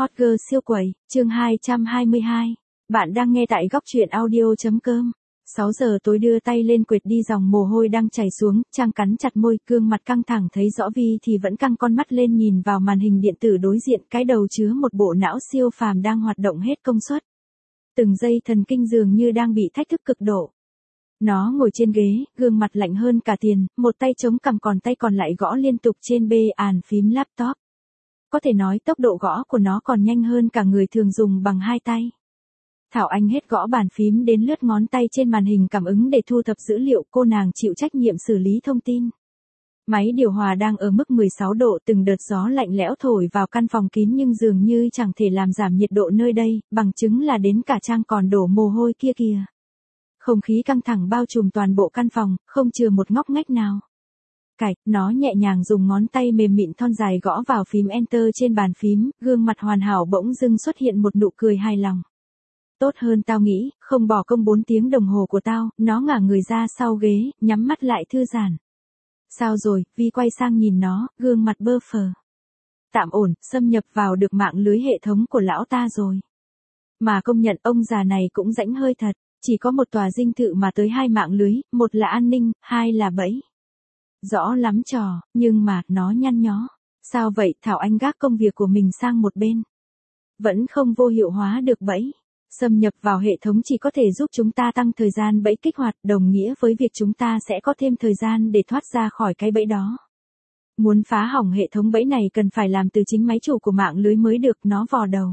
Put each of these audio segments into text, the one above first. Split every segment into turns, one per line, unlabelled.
Hot Girl siêu quẩy, chương 222. Bạn đang nghe tại góc truyện audio.com. 6 giờ tối đưa tay lên quệt đi dòng mồ hôi đang chảy xuống, Trang cắn chặt môi, gương mặt căng thẳng thấy rõ Vi thì vẫn căng con mắt lên nhìn vào màn hình điện tử đối diện, cái đầu chứa một bộ não siêu phàm đang hoạt động hết công suất. Từng giây thần kinh dường như đang bị thách thức cực độ. Nó ngồi trên ghế, gương mặt lạnh hơn cả tiền, một tay chống cằm còn tay còn lại gõ liên tục trên bàn phím laptop. Có thể nói tốc độ gõ của nó còn nhanh hơn cả người thường dùng bằng hai tay. Thảo Anh hết gõ bàn phím đến lướt ngón tay trên màn hình cảm ứng để thu thập dữ liệu, cô nàng chịu trách nhiệm xử lý thông tin. Máy điều hòa đang ở mức 16 độ, từng đợt gió lạnh lẽo thổi vào căn phòng kín nhưng dường như chẳng thể làm giảm nhiệt độ nơi đây, bằng chứng là đến cả Trang còn đổ mồ hôi kia kìa. Không khí căng thẳng bao trùm toàn bộ căn phòng, không chừa một ngóc ngách nào. Nó nhẹ nhàng dùng ngón tay mềm mịn thon dài gõ vào phím Enter trên bàn phím, gương mặt hoàn hảo bỗng dưng xuất hiện một nụ cười hài lòng. Tốt hơn tao nghĩ, không bỏ công 4 tiếng đồng hồ của tao, nó ngả người ra sau ghế, nhắm mắt lại thư giãn. Sao rồi, Vi quay sang nhìn nó, gương mặt bơ phờ. Tạm ổn, xâm nhập vào được mạng lưới hệ thống của lão ta rồi. Mà công nhận ông già này cũng rãnh hơi thật, chỉ có một tòa dinh thự mà tới 2 mạng lưới, một là an ninh, 2 là bẫy. Rõ lắm trò, nhưng mà, nó nhăn nhó. Sao vậy? Thảo Anh gác công việc của mình sang một bên. Vẫn không vô hiệu hóa được bẫy. Xâm nhập vào hệ thống chỉ có thể giúp chúng ta tăng thời gian bẫy kích hoạt, đồng nghĩa với việc chúng ta sẽ có thêm thời gian để thoát ra khỏi cái bẫy đó. Muốn phá hỏng hệ thống bẫy này cần phải làm từ chính máy chủ của mạng lưới mới được, nó vò đầu.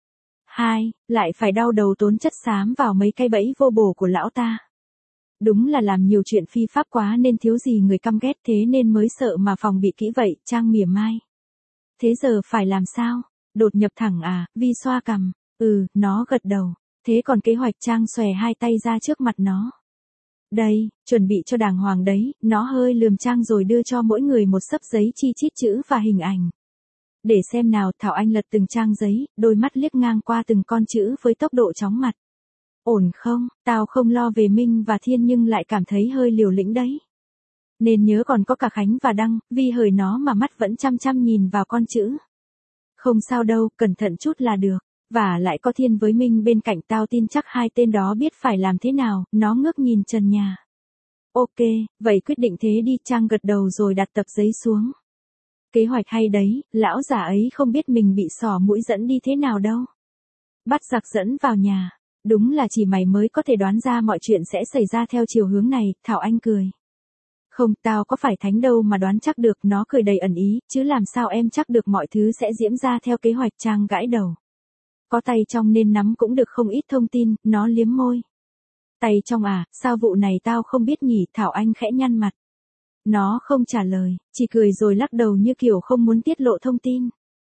2, lại phải đau đầu tốn chất xám vào mấy cái bẫy vô bổ của lão ta. Đúng là làm nhiều chuyện phi pháp quá nên thiếu gì người căm ghét, thế nên mới sợ mà phòng bị kỹ vậy, Trang mỉa mai. Thế giờ phải làm sao? Đột nhập thẳng à? Vi xoa cằm. Nó gật đầu. Thế còn kế hoạch? Trang xòe hai tay ra trước mặt nó. Đây, chuẩn bị cho đàng hoàng đấy, nó hơi lườm Trang rồi đưa cho mỗi người một xấp giấy chi chít chữ và hình ảnh. Để xem nào. Thảo Anh lật từng trang giấy, đôi mắt liếc ngang qua từng con chữ với tốc độ chóng mặt. Ổn không? Tao không lo về Minh và Thiên nhưng lại cảm thấy hơi liều lĩnh đấy. Nên nhớ còn có cả Khánh và Đăng. Vi hời nó mà mắt vẫn chăm chăm nhìn vào con chữ. Không sao đâu, cẩn thận chút là được. Và lại có Thiên với Minh bên cạnh, tao tin chắc hai tên đó biết phải làm thế nào. Nó ngước nhìn trần nhà. Ok, vậy quyết định thế đi. Trang gật đầu rồi đặt tập giấy xuống. Kế hoạch hay đấy, lão già ấy không biết mình bị xỏ mũi dẫn đi thế nào đâu. Bắt giặc dẫn vào nhà. Đúng là chỉ mày mới có thể đoán ra mọi chuyện sẽ xảy ra theo chiều hướng này, Thảo Anh cười. Không, tao có phải thánh đâu mà đoán chắc được, nó cười đầy ẩn ý, chứ làm sao em chắc được mọi thứ sẽ diễn ra theo kế hoạch. Trang gãi đầu. Có tay trong nên nắm cũng được không ít thông tin, nó liếm môi. Tay trong à, sao vụ này tao không biết nhỉ? Thảo Anh khẽ nhăn mặt. Nó không trả lời, chỉ cười rồi lắc đầu như kiểu không muốn tiết lộ thông tin.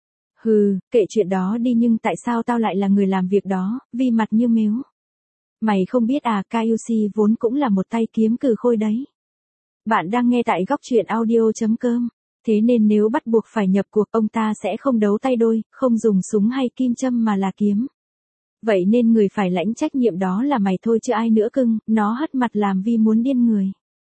Kệ chuyện đó đi, nhưng tại sao tao lại là người làm việc đó? Vi mặt như mếu. Mày không biết à, Kaiushi vốn cũng là một tay kiếm cừ khôi đấy. Bạn đang nghe tại góc truyện audio.com. Thế nên nếu bắt buộc phải nhập cuộc, ông ta sẽ không đấu tay đôi, không dùng súng hay kim châm mà là kiếm. Vậy nên người phải lãnh trách nhiệm đó là mày thôi chứ ai nữa cưng. Nó hất mặt làm Vi muốn điên người.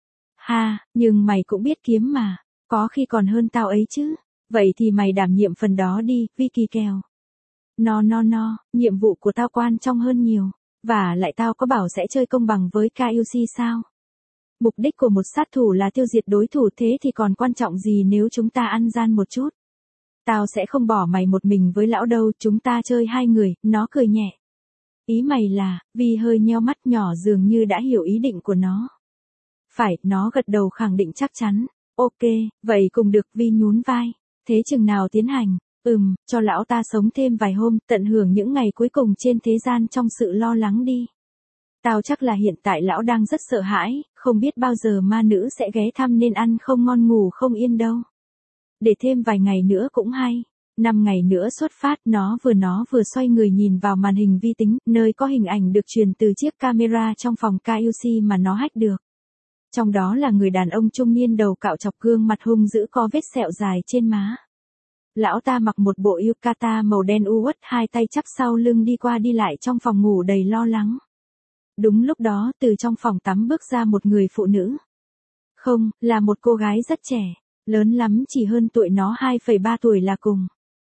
Nhưng mày cũng biết kiếm mà. Có khi còn hơn tao ấy chứ. Vậy thì mày đảm nhiệm phần đó đi, Vi kỳ kèo. No, nhiệm vụ của tao quan trọng hơn nhiều. Và lại tao có bảo sẽ chơi công bằng với Kaiushi sao? Mục đích của một sát thủ là tiêu diệt đối thủ, thế thì còn quan trọng gì nếu chúng ta ăn gian một chút? Tao sẽ không bỏ mày một mình với lão đâu, chúng ta chơi 2 người, nó cười nhẹ. Ý mày là? Vi hơi nheo mắt nhỏ dường như đã hiểu ý định của nó. Phải, nó gật đầu khẳng định chắc chắn. Ok, vậy cùng được. Vi nhún vai. Thế chừng nào tiến hành? Cho lão ta sống thêm vài hôm, tận hưởng những ngày cuối cùng trên thế gian trong sự lo lắng đi. Tao chắc là hiện tại lão đang rất sợ hãi, không biết bao giờ ma nữ sẽ ghé thăm nên ăn không ngon ngủ không yên đâu. Để thêm vài ngày nữa cũng hay. 5 ngày nữa xuất phát. Nó vừa xoay người nhìn vào màn hình vi tính, nơi có hình ảnh được truyền từ chiếc camera trong phòng Kaiushi mà nó hack được. Trong đó là người đàn ông trung niên đầu cạo chọc, gương mặt hung dữ có vết sẹo dài trên má. Lão ta mặc một bộ yukata màu đen uất, hai tay chắp sau lưng đi qua đi lại trong phòng ngủ đầy lo lắng. Đúng lúc đó, từ trong phòng tắm bước ra một người phụ nữ. Không, là một cô gái rất trẻ, lớn lắm chỉ hơn tuổi nó 2,3 tuổi là cùng.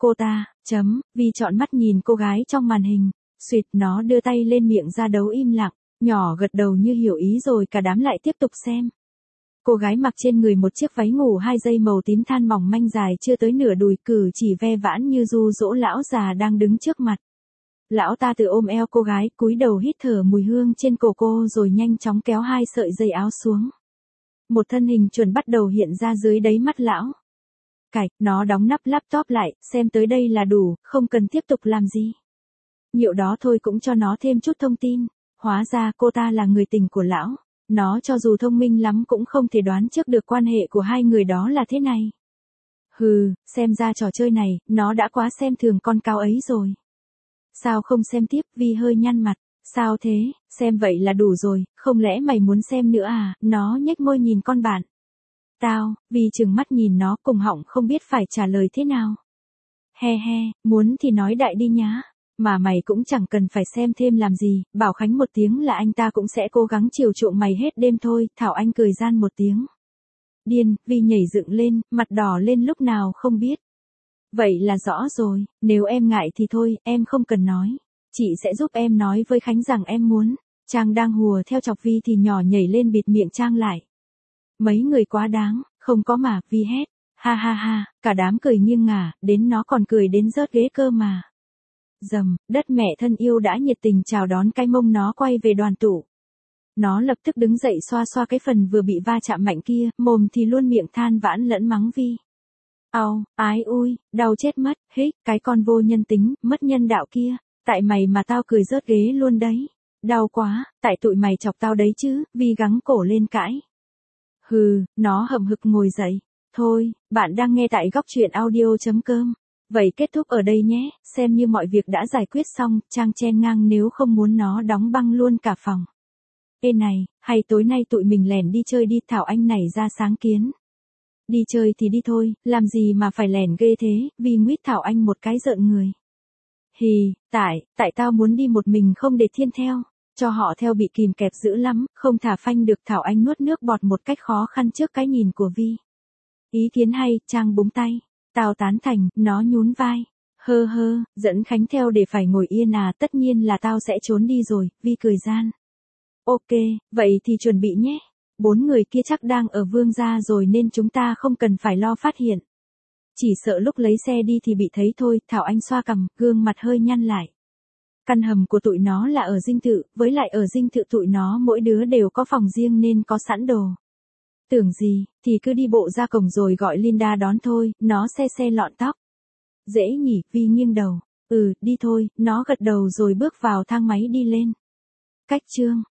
cô ta, Vi trọn mắt nhìn cô gái trong màn hình, suýt nó đưa tay lên miệng ra đấu im lặng, nhỏ gật đầu như hiểu ý rồi cả đám lại tiếp tục xem. Cô gái mặc trên người một chiếc váy ngủ 2 dây màu tím than mỏng manh dài chưa tới nửa đùi, cử chỉ ve vãn như ru dỗ lão già đang đứng trước mặt. Lão ta tự ôm eo cô gái, cúi đầu hít thở mùi hương trên cổ cô rồi nhanh chóng kéo 2 sợi dây áo xuống. Một thân hình chuẩn bắt đầu hiện ra dưới đáy mắt lão. Cạch, nó đóng nắp laptop lại, xem tới đây là đủ, không cần tiếp tục làm gì. Nhiệu đó thôi cũng cho nó thêm chút thông tin. Hóa ra cô ta là người tình của lão. Nó cho dù thông minh lắm cũng không thể đoán trước được quan hệ của hai người đó là thế này. Hừ, xem ra trò chơi này, nó đã quá xem thường con cáo ấy rồi. Sao không xem tiếp? Vi hơi nhăn mặt. Sao thế, xem vậy là đủ rồi, không lẽ mày muốn xem nữa à? Nó nhếch môi nhìn con bạn. Tao, Vi trừng mắt nhìn nó cùng họng không biết phải trả lời thế nào. He he, muốn thì nói đại đi nhá. Mà mày cũng chẳng cần phải xem thêm làm gì, bảo Khánh một tiếng là anh ta cũng sẽ cố gắng chiều chuộng mày hết đêm thôi. Thảo Anh cười gian một tiếng. Điên, Vi nhảy dựng lên, mặt đỏ lên lúc nào không biết. Vậy là rõ rồi, nếu em ngại thì thôi, em không cần nói. Chị sẽ giúp em nói với Khánh rằng em muốn. Trang đang hùa theo chọc Vi thì nhỏ nhảy lên bịt miệng Trang lại. Mấy người quá đáng, không có mà, Vi hét. Ha ha ha, cả đám cười nghiêng ngả, đến nó còn cười đến rớt ghế cơ mà. Dầm, đất mẹ thân yêu đã nhiệt tình chào đón cái mông nó quay về đoàn tụ. Nó lập tức đứng dậy xoa xoa cái phần vừa bị va chạm mạnh kia, mồm thì luôn miệng than vãn lẫn mắng Vi. Au, ái ui, đau chết mất, hích, cái con vô nhân tính, mất nhân đạo kia, tại mày mà tao cười rớt ghế luôn đấy. Đau quá, tại tụi mày chọc tao đấy chứ, Vi gắng cổ lên cãi. Hừ, nó hậm hực ngồi dậy. Thôi, bạn đang nghe tại góc truyện audio.com. Vậy kết thúc ở đây nhé, xem như mọi việc đã giải quyết xong, Trang chen ngang nếu không muốn nó đóng băng luôn cả phòng. Ê này, hay tối nay tụi mình lẻn đi chơi đi, Thảo Anh nảy ra sáng kiến. Đi chơi thì đi thôi, làm gì mà phải lẻn ghê thế, Vi nguyết Thảo Anh một cái rợn người. Hì, tại tao muốn đi một mình không để Thiên theo, cho họ theo bị kìm kẹp dữ lắm, không thả phanh được. Thảo Anh nuốt nước bọt một cách khó khăn trước cái nhìn của Vi. Ý kiến hay, Trang búng tay. Tao tán thành, nó nhún vai. Hơ hơ, dẫn Khánh theo để phải ngồi yên à, tất nhiên là tao sẽ trốn đi rồi, Vi cười gian. Ok, vậy thì chuẩn bị nhé. 4 người kia chắc đang ở Vương gia rồi nên chúng ta không cần phải lo phát hiện. Chỉ sợ lúc lấy xe đi thì bị thấy thôi. Thảo Anh xoa cằm, gương mặt hơi nhăn lại. Căn hầm của tụi nó là ở dinh thự, với lại ở dinh thự tụi nó mỗi đứa đều có phòng riêng nên có sẵn đồ. Tưởng gì, thì cứ đi bộ ra cổng rồi gọi Linda đón thôi, nó xe lọn tóc. Dễ nhỉ, Vi nghiêng đầu. Ừ, đi thôi, nó gật đầu rồi bước vào thang máy đi lên. Cách chương